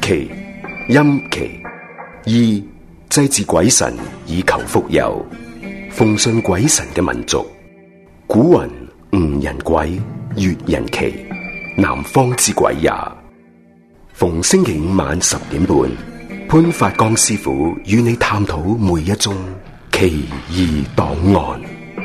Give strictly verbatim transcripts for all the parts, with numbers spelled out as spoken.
祈、陰祈、禕祭祀鬼神以求福佑。奉信鬼神嘅民族，古云吳人鬼，越人奇，南方之鬼也。逢星期五晚十點半，潘發剛師傅與你探討每一宗奇異檔案。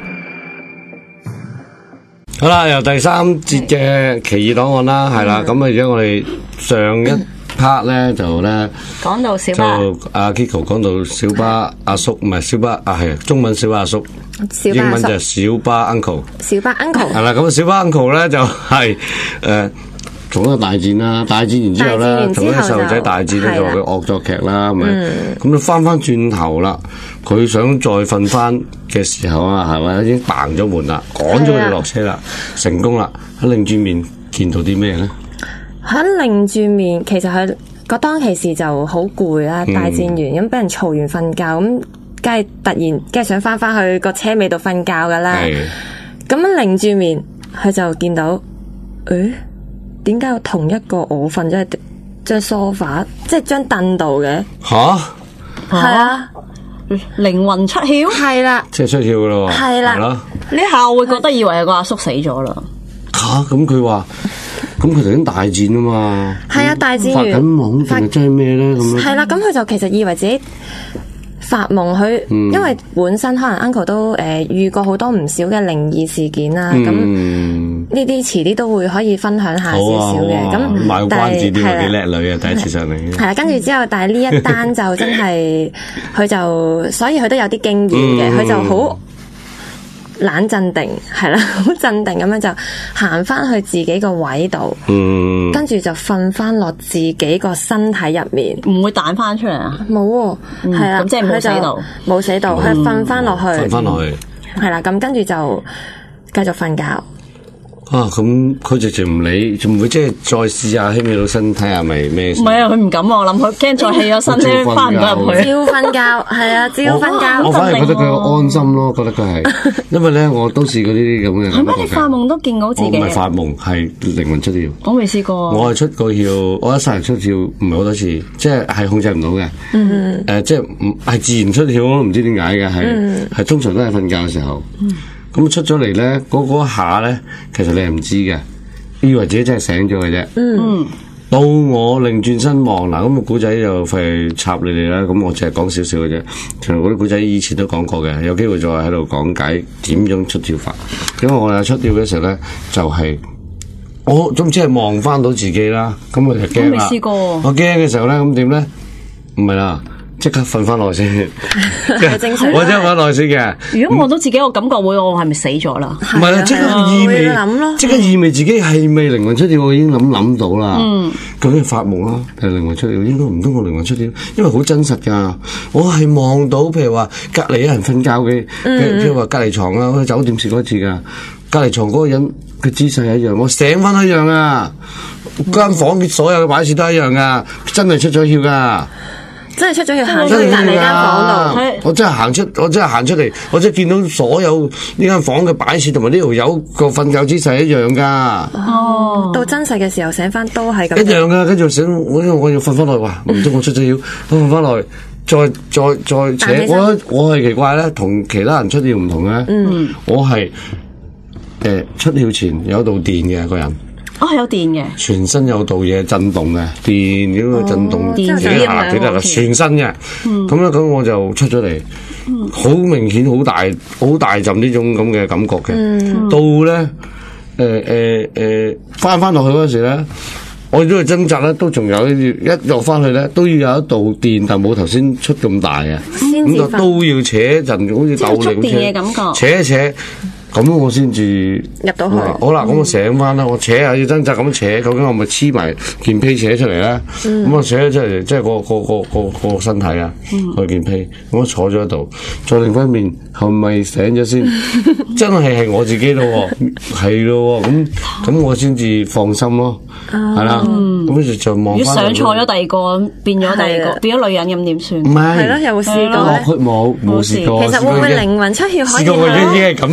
好啦，由第三節嘅奇異檔案啦，係啦，咁啊，而家我哋上一 part 咧就咧講到小巴， 就阿 Kiko 講到小巴阿叔，唔係小巴啊，係中文小巴阿叔，英文就係小巴 uncle， 小巴 uncle 係啦，咁小巴 uncle 咧就係誒。同一個大戰啦，大戰完之後咧，同啲細路仔大戰咧就話佢惡作劇啦，咪咁你翻翻轉頭啦，佢想再瞓翻嘅時候啊，係咪已經嘭咗門啦，趕咗佢哋落車啦，成功啦，喺擰轉面見到啲咩咧？ 喺擰轉面，其實佢個當其時就好攰啦，大戰完咁俾人嘈完瞓覺，咁梗係突然梗係想翻翻去個車尾度瞓覺噶啦，咁樣擰轉面，佢就見到，誒？點解有同一個我瞓咗喺張梳化，即係張凳度嘅？ 吓， 係啊， 靈魂出竅， 係啦， 即係出竅噶咯， 係啦， 呢下我會覺得以為係個阿叔死咗啦。 吓，咁佢話，咁佢頭先大戰啊嘛， 係啊，大戰發緊夢定係真係咩咧？咁樣係啦，咁佢就其實以為自己發夢，佢、嗯、因為本身可能 uncle 都誒、呃、遇過好多唔少嘅靈異事件啦，咁呢啲遲啲都會可以分享下少少嘅。咁賣個關子啲幾叻女啊，第一次上嚟。 係啦，跟住之後，但係呢一單就真係佢就，所以佢都有啲經驗嘅，佢、嗯、就好冷鎮定，係啦，好鎮定咁樣就行翻去自己個位度，嗯、跟住就瞓翻落自己個身體入面， 唔會彈翻出嚟啊？ 冇，係啦， 咁即係冇死到， 冇死到，佢瞓翻落去， 瞓翻落去， 係啦，咁跟住就繼續瞓覺。 啊，咁佢直情唔理，仲唔會即係再試下希美老身睇下咪咩？ 唔係啊，佢唔敢啊，我諗佢驚再起咗身咧，翻唔到入去。 照瞓覺，係啊，照瞓覺。 我反而覺得佢安心咯，覺得佢係，因為咧我都試過呢啲咁嘅。 係咩？你發夢都見到自己？ 我唔係發夢，係靈魂出竅。 我未試過。 我係出過竅，我一世人出竅唔係好多次，即係係控制唔到嘅。嗯誒，即係唔係自然出竅，我唔知點解嘅，係係通常都係瞓覺嘅時候。咁出咗嚟咧，嗰嗰下咧，其實你係唔知嘅，以為自己真係醒咗嘅啫。嗯，到我擰轉身望嗱，咁個古仔就費插你哋啦。咁我淨係講少少嘅啫。其實嗰啲古仔以前都講過嘅，有機會再喺度講解點樣出竅法。因為我有出竅嘅時候咧，就係、是、我總之係望翻到自己啦。咁我就驚啦。我未試過。我驚嘅時候咧，咁點咧？唔係啦。即刻瞓翻落先， 正常我真係瞓落先嘅。 如果我都自己，我感覺會，我係咪死咗啦？ 唔係啦，即刻意味，即刻意味自己係咪靈魂出竅？我已經諗諗到啦。嗯，究竟係發夢啦，定係靈魂出竅？應該唔通我靈魂出竅，因為好真實噶。我係望到，譬如話隔籬有人瞓覺嘅，譬如話隔籬床啊，去酒店試過一次噶。隔籬床嗰個人嘅姿勢一樣，我醒翻一樣啊！間房嘅所有嘅擺設都一樣噶，真係出咗竅噶。 真係出咗去行出去隔離間房度， 我真係行出，我真係行出嚟，我真係見到所有呢間房嘅擺設同埋呢條友個瞓覺姿勢一樣噶。 哦，到真實嘅時候醒翻都係咁。 一樣噶，跟住醒，我我要瞓翻落去，哇！唔通我出咗竅，我瞓翻落去，再再再扯。我我係奇怪咧，同其他人出竅唔同咧。嗯，我係誒、呃、出竅前有一道電嘅個人。 哦，係有電嘅， 全身有道嘢震動嘅，電嗰個震動幾下幾下，全身嘅。咁咧，咁我就出咗嚟，好明顯，好大，好大陣呢種咁嘅感覺嘅。嗯、到咧，誒誒誒，翻翻落去嗰時咧，我都去掙扎咧，都仲有一落翻去咧，都要有一道電，但冇頭先出咁大嘅，咁就都要扯一陣，好似鬥力咁扯，扯一扯。咁我先至入到去。 好啦，咁我醒翻啦，我扯下要掙扎咁扯，究竟我咪黐埋件被扯出嚟咧？咁我扯咗出嚟，即係個個個個個身體啊，個件被，咁我坐咗喺度，再另翻面，係咪醒咗先？真係係我自己咯，係咯，咁咁我先至放心咯，係啦。咁跟住就望翻。如果上錯咗第二個，變咗第二個，變咗女人咁點算？ 唔係， 係咯，有冇試過咧？ 冇冇冇試過。 其實會唔會靈魂出竅可以？ 試過我已經係咁樣啦。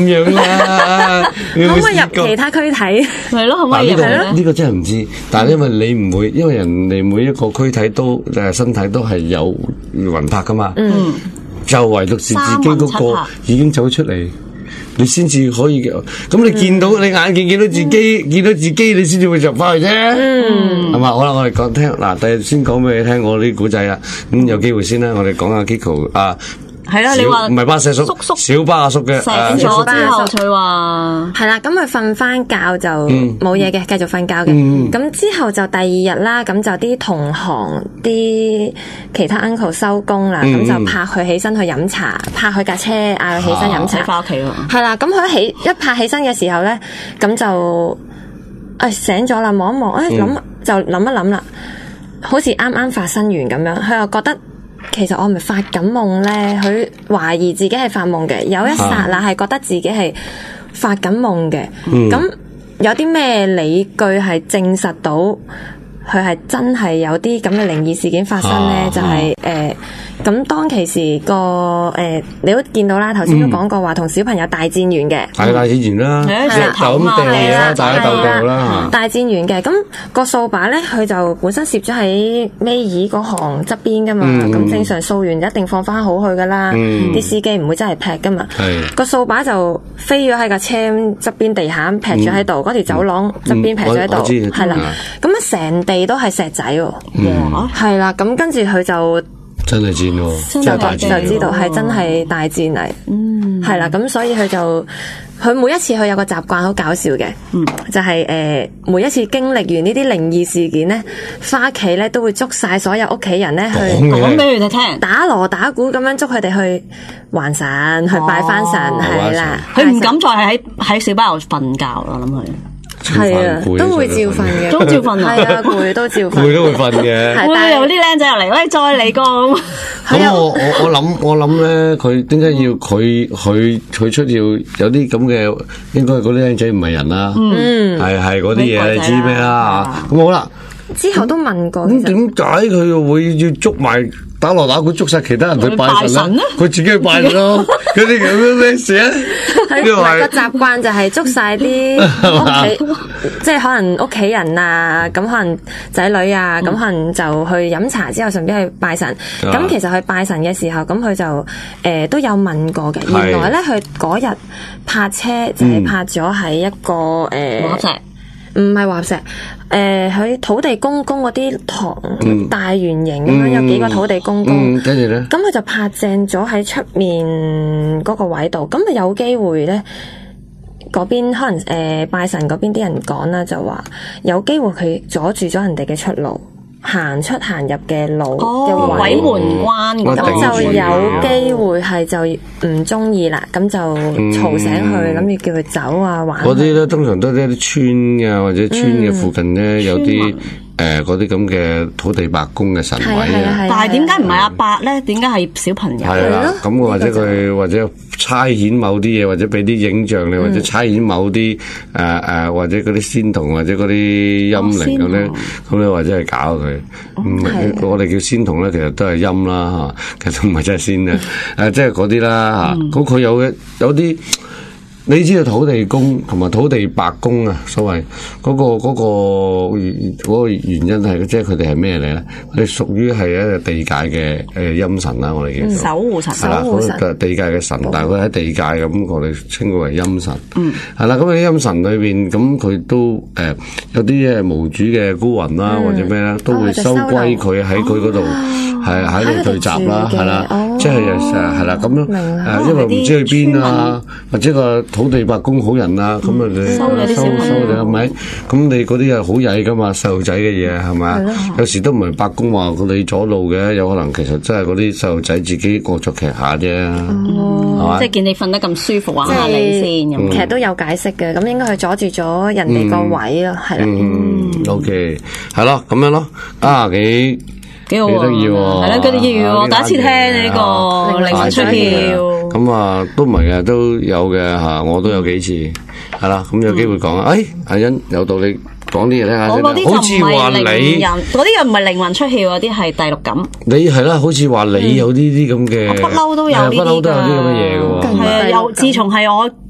可唔可以入其他軀體？ 係咯，可唔可以入呢個咧？ 呢個真係唔知，但係因為你唔會，因為人哋每一個軀體都誒身體都係有魂魄噶嘛， 嗯， 就唯獨是自己嗰個已經走出嚟。你先至可以嘅，咁你見到、嗯、你眼見見到自己，嗯、見到自己，你先至會入翻去啫，係嘛、嗯？好啦，我哋講聽嗱，第日先講俾你聽我啲古仔啦。咁、嗯、有機會先啦，我哋講下 Kiko 啊。係啦，你話唔係巴石叔，叔叔小巴阿叔嘅醒咗之後，佢話係啦，咁佢瞓翻覺就冇嘢嘅，繼續瞓覺嘅。咁、嗯、之後就第二日啦，咁就啲同行啲其他 uncle 收工啦，咁、嗯、就拍佢起身去飲茶，拍佢架車嗌佢起身飲茶， 翻屋企咯。 係啦，咁佢一起一拍起身嘅時候咧，咁就誒、哎、醒咗啦，望一望，誒諗、嗯、就諗一諗啦，好似啱啱發生完咁樣，佢又覺得。其實我唔係發緊夢咧，佢懷疑自己係發夢嘅，有一剎那係覺得自己係發緊夢嘅。咁、嗯、有啲咩理據係證實到佢係真係有啲咁嘅靈異事件發生咧？啊、就係、是、誒。嗯呃咁當其時個誒、呃，你都見到啦，頭先都講過話同小朋友大戰完嘅， 係大戰完啦，就咁掟嘢啦，大家鬥鬥啦， 大戰完嘅。咁、那個掃把咧，佢就本身攝咗喺尾椅嗰行側邊噶嘛，咁、嗯、正常掃完一定放翻好去噶啦，啲、嗯、司機唔會真係劈噶嘛。個掃把就飛咗喺架車側邊地下劈咗喺度，嗰、嗯、條走廊側邊劈咗喺度，係啦。咁啊成地都係石仔喎，係啦、嗯。咁跟住佢就。 真係戰喎，真係大戰， 就知道係真係大戰嚟，嗯，係啦，咁所以佢就佢每一次佢有個習慣好搞笑嘅，嗯，就係、是、誒、呃、每一次經歷完呢啲靈異事件咧，返屋企咧都會捉晒所有屋企人咧去講俾佢哋聽， 打鑼打鼓咁樣捉佢哋去還神，去拜翻神，係啦， 佢唔敢再喺喺小巴度瞓覺啦，我諗佢。 係啊，都會照瞓嘅， 都照瞓啊， 係啊，攰都照瞓， 攰都會瞓嘅。 會有啲靚仔入嚟，喂，再嚟個咁。 咁我我我諗我諗咧，佢點解要佢佢佢出要有啲咁嘅？應該嗰啲靚仔唔係人啦，嗯，係係嗰啲嘢，你知咩啦？咁好啦， 之後都問過， 咁點解佢又會要捉埋？打鑼打鼓捉晒其他人去拜神咧，佢自己去拜咯。嗰啲咁樣咩事啊？ 佢個習慣就係捉晒啲屋企，即係可能屋企人啊，咁可能仔女啊，咁可能就去飲茶之後順便去拜神。咁其實去拜神嘅時候，咁佢就誒都有問過嘅。原來咧，佢嗰日泊車就係泊咗喺一個誒。唔係話石，誒、呃，喺土地公公嗰啲堂、嗯、大圓形咁樣，有幾個土地公公， 跟住咧， 咁佢就拍正咗喺出面嗰個位度，咁啊有機會咧，嗰邊可能誒、呃、拜神嗰邊啲人講啦，就話有機會佢阻住咗人哋嘅出路。行出行入嘅路嘅鬼門關， 咁就有機會係就唔中意啦，咁就嘈醒佢，諗住叫佢走啊玩。 嗰啲咧通常都係一啲村啊，或者村嘅附近咧有啲誒嗰啲咁嘅土地伯公嘅神位啊。 但係點解唔係阿伯咧？點解係小朋友？ 係啦，咁或者佢或者差遣某啲嘢，或者俾啲影像你，或者差遣某啲誒誒，或者嗰啲仙童，或者嗰啲陰靈咁咧，咁咧或者係搞佢。嗯，我哋叫仙童咧，其實都係陰啦嚇，其實唔係真係仙啊，誒即係嗰啲啦嚇。咁佢有嘅有啲。你知道土地公同埋土地伯公啊，所謂嗰、嗰個嗰、嗰個嗰個原因係，即係佢哋係咩嚟咧？佢哋屬於係一個地界嘅誒陰神啦，我哋叫做守護神， 守護神， 地界嘅神，但係佢喺地界咁，我哋稱佢為陰神。嗯，係啦，咁喺陰神裏邊，咁佢都誒、呃、有啲誒無主嘅孤魂啦，嗯、或者咩啦，都會收歸佢喺佢嗰度，係喺度聚集啦，係啦，即係誒係啦咁樣誒，因為唔知去邊啊，或者個土地伯公好人啊，咁啊你收收收你係咪？咁你嗰啲係好曳噶嘛，細路仔嘅嘢係咪？有時都唔係伯公話你阻路嘅，有可能其實真係嗰啲細路仔自己惡作劇下啫，係嘛？ 即係見你瞓得咁舒服，玩下你先咁。 其實都有解釋嘅，咁應該係阻住咗人哋個位咯，係啦。 嗯，OK，係咯，咁樣咯，啊幾。 幾好得意喎， 係啦，幾得意喎，第一次聽呢個靈魂出竅。 咁啊，都唔係嘅，都有嘅嚇，我都有幾次，係啦，咁有機會講啊。誒，阿欣有道理，講啲嘢聽下先。 我嗰啲就唔係靈人，嗰啲又唔係靈魂出竅，嗰啲係第六感。 你係啦，好似話你有呢啲咁嘅， 不嬲都有呢啲㗎， 不嬲都有啲咁嘅嘢㗎喎。 係啊，有自從係我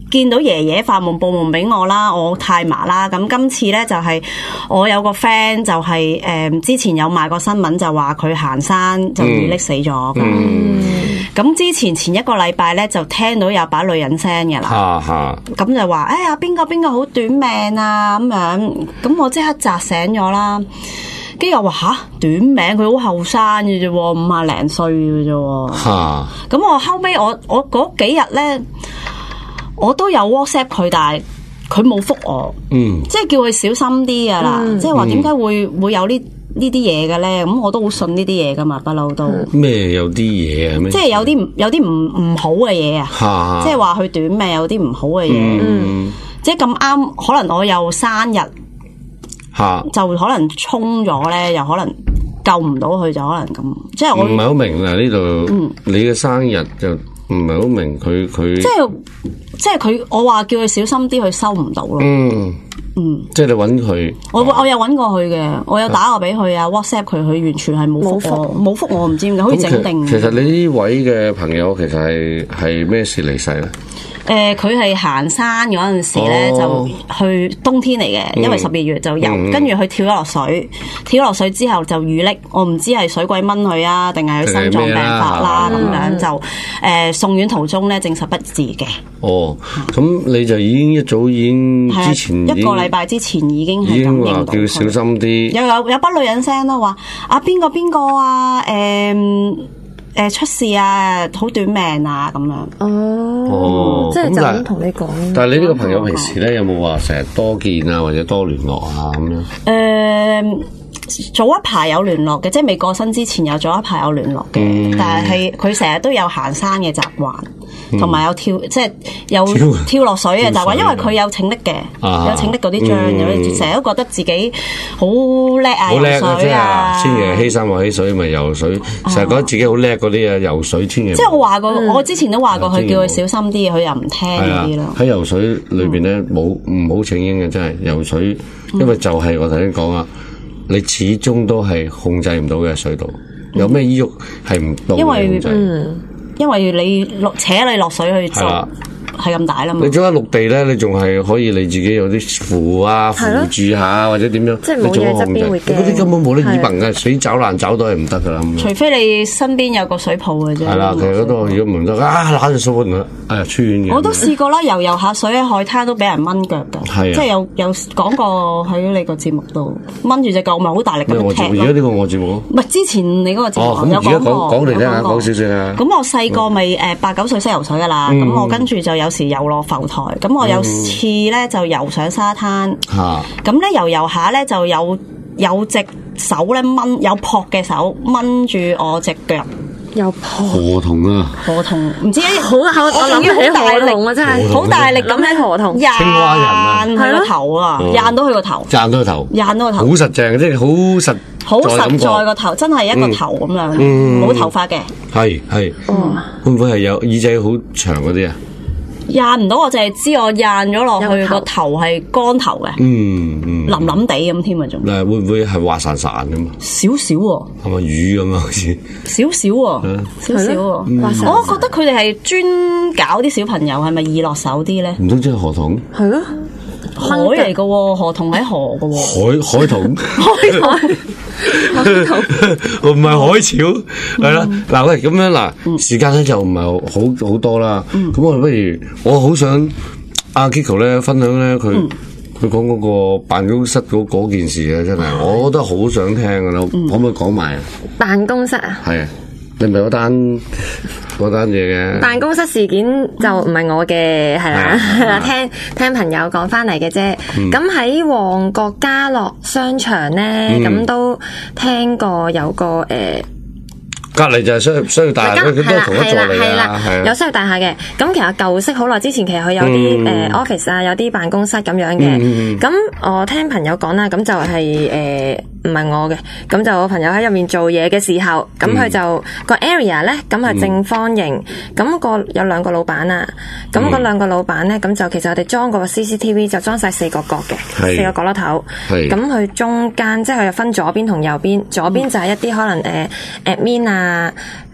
見到爺爺發夢報夢俾我啦，我太嫲啦。咁今次咧就係我有個 friend 就係、是、誒、呃、之前有賣過新聞，就話佢行山就遇溺死咗。咁、嗯嗯、之前前一個禮拜咧就聽到有把女人聲嘅啦，咁就話哎呀邊個邊個好短命啊咁樣，咁我即刻扎醒咗啦。跟住又話吓短命，佢好後生嘅啫，五廿零歲嘅啫。咁我後尾我我嗰幾日咧。我都有 WhatsApp 佢，但係佢冇覆我，嗯，即係叫佢小心啲噶啦，嗯、即係話點解會會有呢呢啲嘢嘅咧？咁我都好信呢啲嘢噶嘛，不嬲都咩有啲嘢啊？咩？ 即係有啲有啲唔唔好嘅嘢啊，即係話佢短命有啲唔好嘅嘢，嗯、即係咁啱，可能我又生日，哈就可能衝咗咧，又可能救唔到佢，就可能咁，即係我唔係好明啊呢度，嗯、你嘅生日就。唔係好明佢佢，即係即係佢，我話叫佢小心啲，佢收唔到咯。嗯嗯， 即係你揾佢， 我我有揾過佢嘅，我有打過俾佢啊 ，WhatsApp 佢，佢完全係冇覆我，冇覆我，唔知點解，好似整定。 其實你呢位嘅朋友其實係係咩事離世咧？ 誒，佢係行山嗰陣時咧，就去冬天嚟嘅，因為十二月就游，跟住佢跳咗落水，跳咗落水之後就遇溺，我唔知係水鬼掹佢啊，定係佢心臟病發啦，咁樣就誒送院途中咧證實不治嘅。哦， 咁你就已經一早已經之前一個禮拜之前已經係已經話叫小心啲， 又有有把女人聲咯，話啊邊個邊個啊誒。誒，出事啊，好短命啊，咁樣。 哦，即係就咁同你講。 但係你呢個朋友平時咧有冇話成日多見啊，或者多聯絡啊咁樣？誒、 呃，早一排有聯絡嘅，即係未過身之前有早一排有聯絡嘅，嗯、但係佢成日都有行山嘅習慣。同埋有跳，即係有跳落水嘅習慣，因為佢有拯溺嘅，有拯溺嗰啲章，有成日都覺得自己好叻啊，游水啊， 千祈欺山或欺水咪游水，成日覺得自己好叻嗰啲啊，游水千祈。 即係我話過，我之前都話過佢叫佢小心啲，佢又唔聽呢啲咯。 喺游水裏邊咧，冇唔好請纓嘅，真係游水，因為就係我頭先講啊，你始終都係控制唔到嘅水道，有咩依郁係唔到嘅控制。 因為你落扯你落水去就係咁大啦嘛。 你做喺陸地咧，你仲係可以你自己有啲扶啊扶住下或者點樣， 即係冇嘢側邊會驚。 嗰啲根本冇得以憑嘅，水走爛走都係唔得噶啦。 除非你身邊有個水泡嘅啫。 係啦，其實嗰度如果唔得啊，攬住水盆啊，哎呀穿嘅。 我都試過啦，游游下水喺海灘都俾人掹腳㗎。係啊，即係有有講過喺你個節目度掹住隻腳，咪好大力咁踢咯。 而家呢個我節目唔係之前你嗰個節目有講過。 講嚟聽下，講少少啊。 咁我細個咪誒八九歲識游水㗎啦，咁我跟住就有時游落浮台，咁我有次咧就游上沙灘，咁咧游游下咧就有有隻手咧掹，有撲嘅手掹住我隻腳， 有撲河童啊， 河童唔知好我諗起河童啊，真係好大力咁喺河童， 青蛙人啊， 佢個頭啊，掗到佢個頭， 掗到個頭， 掗到個頭， 好實淨，即係好實， 好實在個頭，真係一個頭咁樣，冇頭髮嘅， 係係，會唔會係有耳仔好長嗰啲啊？ 掗唔到，我淨係知我掗咗落去個頭係乾頭嘅，嗯嗯，腍腍地咁添啊，仲嗱會唔會係滑潺潺咁啊？ 少少喎， 係咪魚咁啊？好似少少喎，少少喎，我覺得佢哋係專搞啲小朋友，係咪易落手啲咧？ 唔通即係河童？ 係咯， 海嚟嘅喎，河童喺河嘅喎， 海海童， 海童。 唔係海潮，係啦，嗱喂，咁樣嗱，時間咧就唔係好好多啦，咁我哋不如，我好想阿 Kiko 咧分享咧佢佢講嗰個辦公室嗰嗰件事啊，真係，我覺得好想聽噶啦，可唔可以講埋啊？ 辦公室啊？係啊，你唔係嗰單嗰單嘢嘅？ 辦公室事件就唔係我嘅，係啦，聽聽朋友講翻嚟嘅啫。咁喺旺角家樂商場咧，咁都聽過有個誒。 隔籬就係商商業大廈，佢都係同一座嚟啊，係有商業大廈嘅。咁其實舊式好耐之前，其實佢有啲誒 office 啊，有啲辦公室咁樣嘅。咁我聽朋友講啦，咁就係誒唔係我嘅，咁就我朋友喺入面做嘢嘅時候，咁佢就個 area 咧，咁係正方形，咁個有兩個老闆啊，咁嗰兩個老闆咧，咁就其實我哋裝個 C C T V 就裝晒四個角嘅，四個角落頭。咁佢中間即係佢又分左邊同右邊，左邊就係一啲可能誒 admin 啊。啊，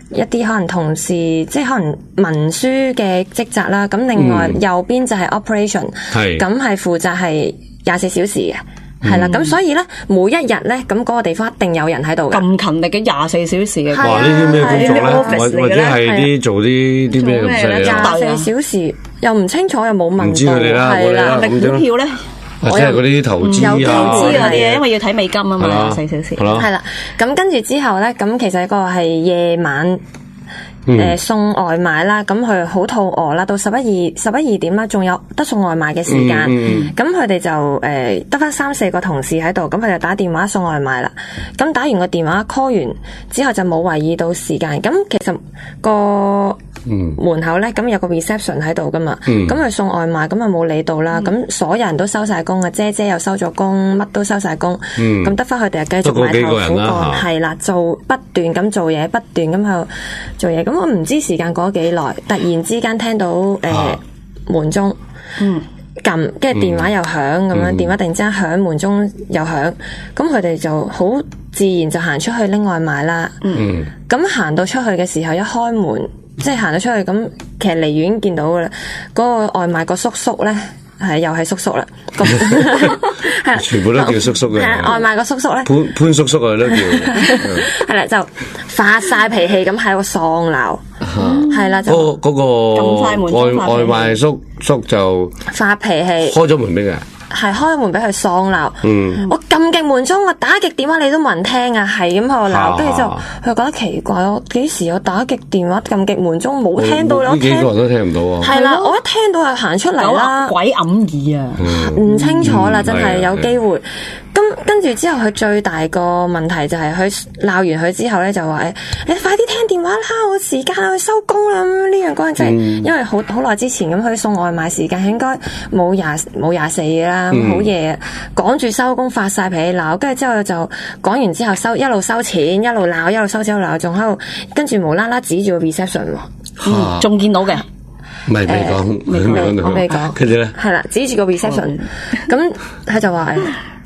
一啲可能同事，即係可能文書嘅職責啦。咁另外右邊就係 operation，咁係負責係廿四小時嘅。係啦，咁所以咧，每一日咧，咁嗰個地方一定有人喺度嘅。 咁勤力嘅廿四小時嘅， 哇！呢啲咩工作咧？或者係啲做啲啲咩咁犀利啊？ 廿四小時又唔清楚，又冇問到。 唔知佢哋啦， 係啦， 力股票咧， 或者係嗰啲投資啊， 有投資嗰啲嘢，因為要睇美金啊嘛，廿四小時。 係啦，咁跟住之後咧，咁其實個係夜晚。誒、呃、送外賣啦，咁佢好肚餓啦，到十一二十一二點啦，仲有得送外賣嘅時間，咁佢哋就誒得返三四個同事喺度，咁佢就打電話送外賣啦。咁打完個電話 call 完之後就冇懷疑到時間，咁其實個門口咧，咁有個 reception 喺度噶嘛，咁佢、嗯、送外賣咁啊冇理到啦，咁、嗯、所有人都收晒工啊，姐姐又收咗工，乜都收晒工，咁得返佢哋就繼續埋頭苦幹，係啦，做不斷咁做嘢，不斷咁喺度做嘢，咁我唔知時間過咗幾耐，突然之間聽到誒、呃啊、門鐘，嗯，撳，跟住電話又響咁樣，嗯、電話突然之間響，門鐘又響，咁佢哋就好自然就行出去拎外賣啦，嗯，咁行到出去嘅時候一開門。即係行咗出去咁，其實離遠見到噶啦。嗰、那個外賣個叔叔咧，係又係叔叔啦。係全部都叫叔叔嘅。 外賣個叔叔咧， 潘潘叔叔啊都叫。 係啦，就發晒脾氣咁喺度喪鬧。係啦，就嗰嗰個外外賣叔叔就發脾氣， 開咗門俾佢。 係開門俾佢喪鬧，嗯、我撳極門鐘，我打極電話你都冇人聽啊，係咁喺度鬧，跟住之後佢覺得奇怪，我幾時我打極電話撳極門鐘冇聽到， 呢幾個人都聽唔到啊！ 係啦，我一聽到就行出嚟啦， 鬼揞耳啊， 唔、嗯、清楚啦，真係有機會。咁跟住之後，佢最大個問題就係佢鬧完佢之後咧，就話誒，你快啲聽電話啦，我時間去收工啦。咁呢樣嗰樣就係因為好好耐之前咁，佢送外賣時間應該冇廿冇廿四嘅啦，好夜，趕住收工發晒脾氣鬧，跟住之後就講完之後收一路收錢，一路鬧，一路收錢一路鬧，仲喺度跟住無啦啦指住個 reception 喎， 仲見到嘅。 唔係未講， 未講，我未講。 跟住咧， 係啦，指住個 reception，咁佢就話誒。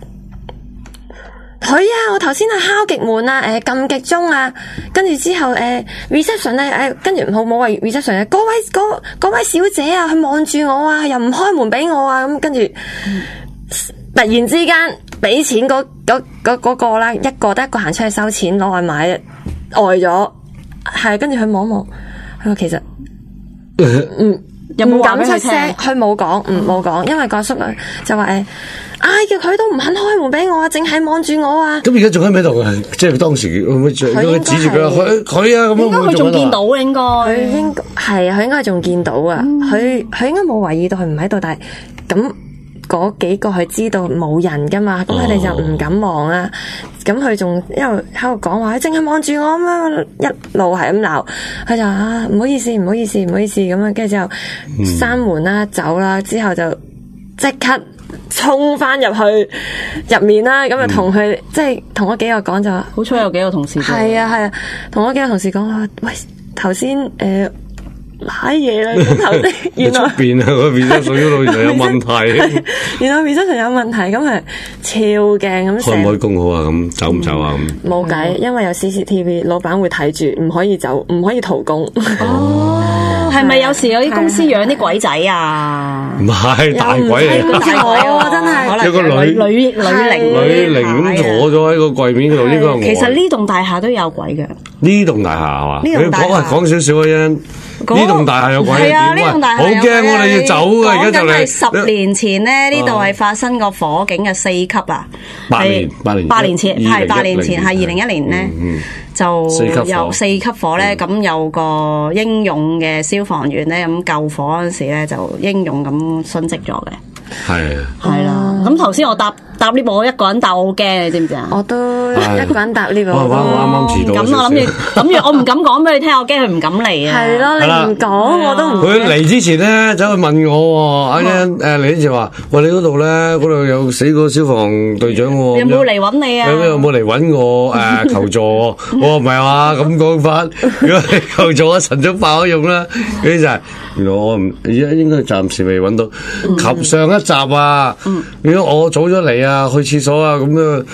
佢啊！我頭先係敲極門啊，誒撳極鐘啊，跟住之後誒 reception 咧，誒跟住唔好冇話 reception 啊，嗰位嗰嗰位小姐啊，佢望住我啊，又唔開門俾我啊，咁跟住突然之間俾錢嗰嗰嗰嗰個啦，一個得一個行出去收錢攞外賣，呆咗，係跟住佢望望，佢話其實嗯又唔敢出聲，佢冇講，唔冇講，因為個叔啊就話誒。嗌叫佢都唔肯開門俾我啊，淨係望住我啊！ 咁而家仲喺咪度啊？即係當時會唔會指住佢？佢佢啊咁樣，應該佢仲見到應該。 佢應該係啊，佢應該係仲見到啊！佢佢應該冇懷疑到佢唔喺度，但係咁嗰幾個佢知道冇人噶嘛，咁佢哋就唔敢望啦。咁佢仲一路喺度講話，淨係望住我咁樣，一路係咁鬧。佢就啊唔好意思，唔好意思，唔好意思咁樣，跟住之後閂門啦，走啦，之後就即刻。衝翻入去入面啦，咁就同佢即係同嗰幾個講就話， 好彩有幾個同事。 係啊係啊，同嗰幾個同事講話，喂，頭先誒買嘢啦，頭先原來出邊啊個面身水嗰度原來有問題， 原來面身上有問題，咁係超驚咁。 開唔開工好啊？咁走唔走啊？咁冇計，因為有 C C T V，老闆會睇住，唔可以走，唔可以逃工。 哦。係咪有時有啲公司養啲鬼仔啊？ 唔係大鬼嚟， 大鬼喎真係。 有個女女女靈女靈咁坐咗喺個櫃面嗰度，應該係我。 其實呢棟大廈都有鬼嘅。 呢棟大廈係嘛？ 呢棟大廈講少少嘅啫。呢棟大廈有鬼係啊！呢棟大廈好驚我哋要走啊！而家就嚟十年前咧，呢度係發生過火警嘅四級啊！ 八年八年八年前係八年前係二零一年咧。就有四級火咧，咁、嗯、有個英勇嘅消防員咧，咁救火嗰陣時咧，就英勇咁殉職咗嘅。係係啦，咁頭先我搭搭呢部，我一個人搭我好驚，你知唔知啊？ 我都一個人搭呢部， 我啱啱遲到。 咁我諗住諗住，我唔敢講俾你聽，我驚佢唔敢嚟啊。 係咯，你唔講我都唔。 佢嚟之前咧，走去問我，阿欣誒嚟之前話，喂，你嗰度咧，嗰度有死個消防隊長喎。 有冇嚟揾你啊？ 有冇嚟揾我誒求助？我話唔係話咁講法，如果你求助，我晨早爆咗用啦。嗰啲就係原來我唔而家應該暫時未揾到，及上一集啊！如果我早咗嚟啊，去廁所啊，咁樣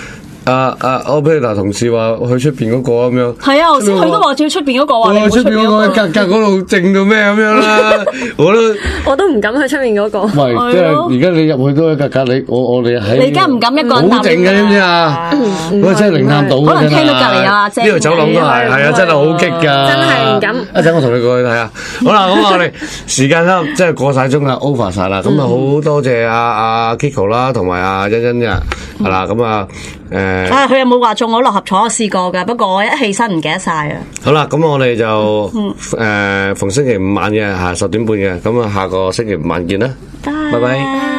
啊啊！我譬如嗱，同事話去出邊嗰個咁樣， 係啊，頭先佢都話要出邊嗰個話，你出邊嗰個格格嗰度靜到咩咁樣啦，我都我都唔敢去出面嗰個。 唔係，即係而家你入去都一格格，你我我哋喺你而家唔敢一個人好靜嘅，知唔知啊？嗰個真係靈探到， 可能聽到隔離有阿姐， 呢條走廊都係係啊，真係好激㗎， 真係唔敢。 一陣我同你過去睇下。好啦，咁我哋時間啦，即係過晒鐘啦 ，over 晒啦。咁啊，好多謝阿阿 Kiko 啦，同埋阿欣欣嘅，係啦。咁啊，誒， 啊，佢有冇話中我六合彩？我試過㗎，不過我一起身唔記得晒啊。 好啦，咁我哋就誒逢星期五晚嘅嚇十點半嘅，咁啊下個星期五晚見啦，拜拜。